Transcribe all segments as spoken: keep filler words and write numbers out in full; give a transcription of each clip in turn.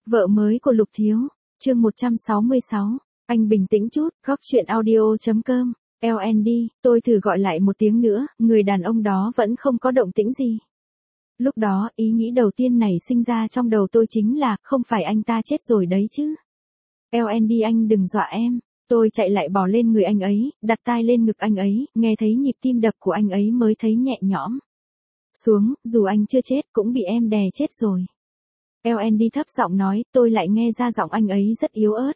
Vợ mới của Lục Thiếu, chương một trăm sáu mươi sáu, anh bình tĩnh chút, góc chuyện audio.com, lờ en đê, tôi thử gọi lại một tiếng nữa, người đàn ông đó vẫn không có động tĩnh gì. Lúc đó, ý nghĩ đầu tiên nảy sinh ra trong đầu tôi chính là, không phải anh ta chết rồi đấy chứ. lờ en đê anh đừng dọa em. Tôi chạy lại bò lên người anh ấy, đặt tai lên ngực anh ấy, nghe thấy nhịp tim đập của anh ấy mới thấy nhẹ nhõm. Xuống, dù anh chưa chết cũng bị em đè chết rồi. lờ en đê thấp giọng nói, tôi lại nghe ra giọng anh ấy rất yếu ớt.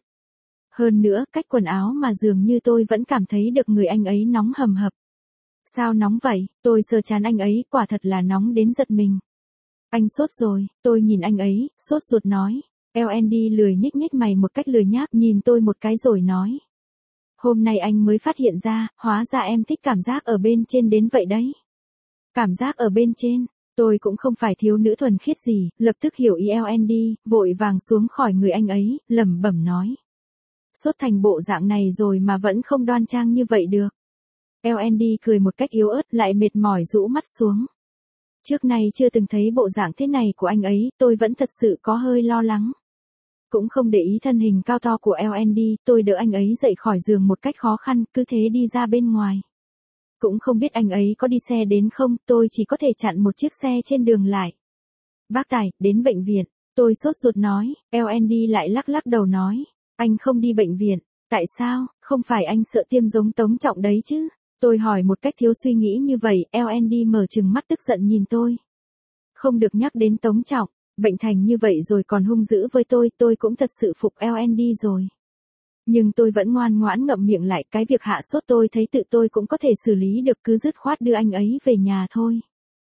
Hơn nữa, cách quần áo mà dường như tôi vẫn cảm thấy được người anh ấy nóng hầm hập. Sao nóng vậy? Tôi sờ trán anh ấy, quả thật là nóng đến giật mình. Anh sốt rồi, tôi nhìn anh ấy, sốt ruột nói. lờ en đê lười nhích nhích mày một cách lười nhác nhìn tôi một cái rồi nói. Hôm nay anh mới phát hiện ra, hóa ra em thích cảm giác ở bên trên đến vậy đấy. Cảm giác ở bên trên, tôi cũng không phải thiếu nữ thuần khiết gì, lập tức hiểu ý lờ en đê, vội vàng xuống khỏi người anh ấy, lẩm bẩm nói. Sốt thành bộ dạng này rồi mà vẫn không đoan trang như vậy được. lờ en đê cười một cách yếu ớt lại mệt mỏi rũ mắt xuống. Trước nay chưa từng thấy bộ dạng thế này của anh ấy, tôi vẫn thật sự có hơi lo lắng. Cũng không để ý thân hình cao to của lờ en đê, tôi đỡ anh ấy dậy khỏi giường một cách khó khăn, cứ thế đi ra bên ngoài. Cũng không biết anh ấy có đi xe đến không, tôi chỉ có thể chặn một chiếc xe trên đường lại. Bác tài, đến bệnh viện, tôi sốt ruột nói, lờ en đê lại lắc lắc đầu nói, anh không đi bệnh viện, tại sao, không phải anh sợ tiêm giống Tống Trọng đấy chứ? Tôi hỏi một cách thiếu suy nghĩ như vậy, lờ en đê mở trừng mắt tức giận nhìn tôi. Không được nhắc đến Tống Trọng, bệnh thành như vậy rồi còn hung dữ với tôi, tôi cũng thật sự phục lờ en đê rồi. Nhưng tôi vẫn ngoan ngoãn ngậm miệng lại, cái việc hạ sốt tôi thấy tự tôi cũng có thể xử lý được, cứ dứt khoát đưa anh ấy về nhà thôi.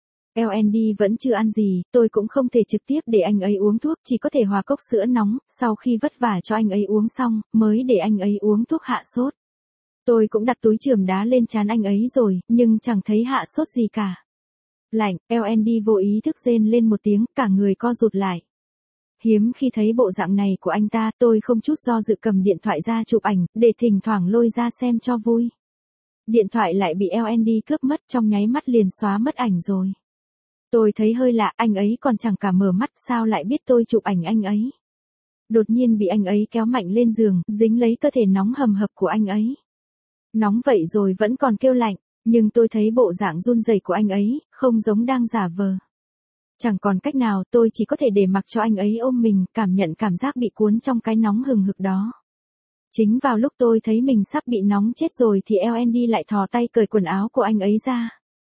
lờ en đê vẫn chưa ăn gì, tôi cũng không thể trực tiếp để anh ấy uống thuốc, chỉ có thể hòa cốc sữa nóng, sau khi vất vả cho anh ấy uống xong, mới để anh ấy uống thuốc hạ sốt. Tôi cũng đặt túi chườm đá lên trán anh ấy rồi, nhưng chẳng thấy hạ sốt gì cả. Lạnh, lờ en đê vô ý thức rên lên một tiếng, cả người co rụt lại. Hiếm khi thấy bộ dạng này của anh ta, tôi không chút do dự cầm điện thoại ra chụp ảnh, để thỉnh thoảng lôi ra xem cho vui. Điện thoại lại bị lờ en đê cướp mất, trong nháy mắt liền xóa mất ảnh rồi. Tôi thấy hơi lạ, anh ấy còn chẳng cả mở mắt, sao lại biết tôi chụp ảnh anh ấy. Đột nhiên bị anh ấy kéo mạnh lên giường, dính lấy cơ thể nóng hầm hập của anh ấy. Nóng vậy rồi vẫn còn kêu lạnh, nhưng tôi thấy bộ dạng run rẩy của anh ấy, không giống đang giả vờ. Chẳng còn cách nào, tôi chỉ có thể để mặc cho anh ấy ôm mình, cảm nhận cảm giác bị cuốn trong cái nóng hừng hực đó. Chính vào lúc tôi thấy mình sắp bị nóng chết rồi thì lờ en đê lại thò tay cởi quần áo của anh ấy ra.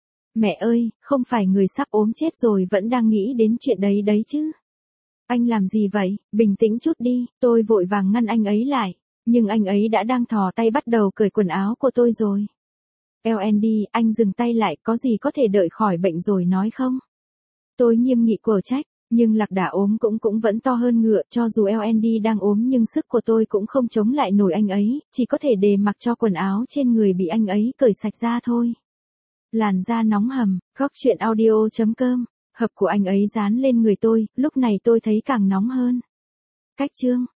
Mẹ ơi, không phải người sắp ốm chết rồi vẫn đang nghĩ đến chuyện đấy đấy chứ. Anh làm gì vậy, bình tĩnh chút đi, tôi vội vàng ngăn anh ấy lại. Nhưng anh ấy đã đang thò tay bắt đầu cởi quần áo của tôi rồi. lờ en đê, anh dừng tay lại, có gì có thể đợi khỏi bệnh rồi nói không? Tôi nghiêm nghị quở trách, nhưng lạc đà ốm cũng cũng vẫn to hơn ngựa, cho dù lờ en đê đang ốm nhưng sức của tôi cũng không chống lại nổi anh ấy, chỉ có thể để mặc cho quần áo trên người bị anh ấy cởi sạch ra thôi. Làn da nóng hầm, góc chuyện audio.com, hộp của anh ấy dán lên người tôi, lúc này tôi thấy càng nóng hơn. Cách chương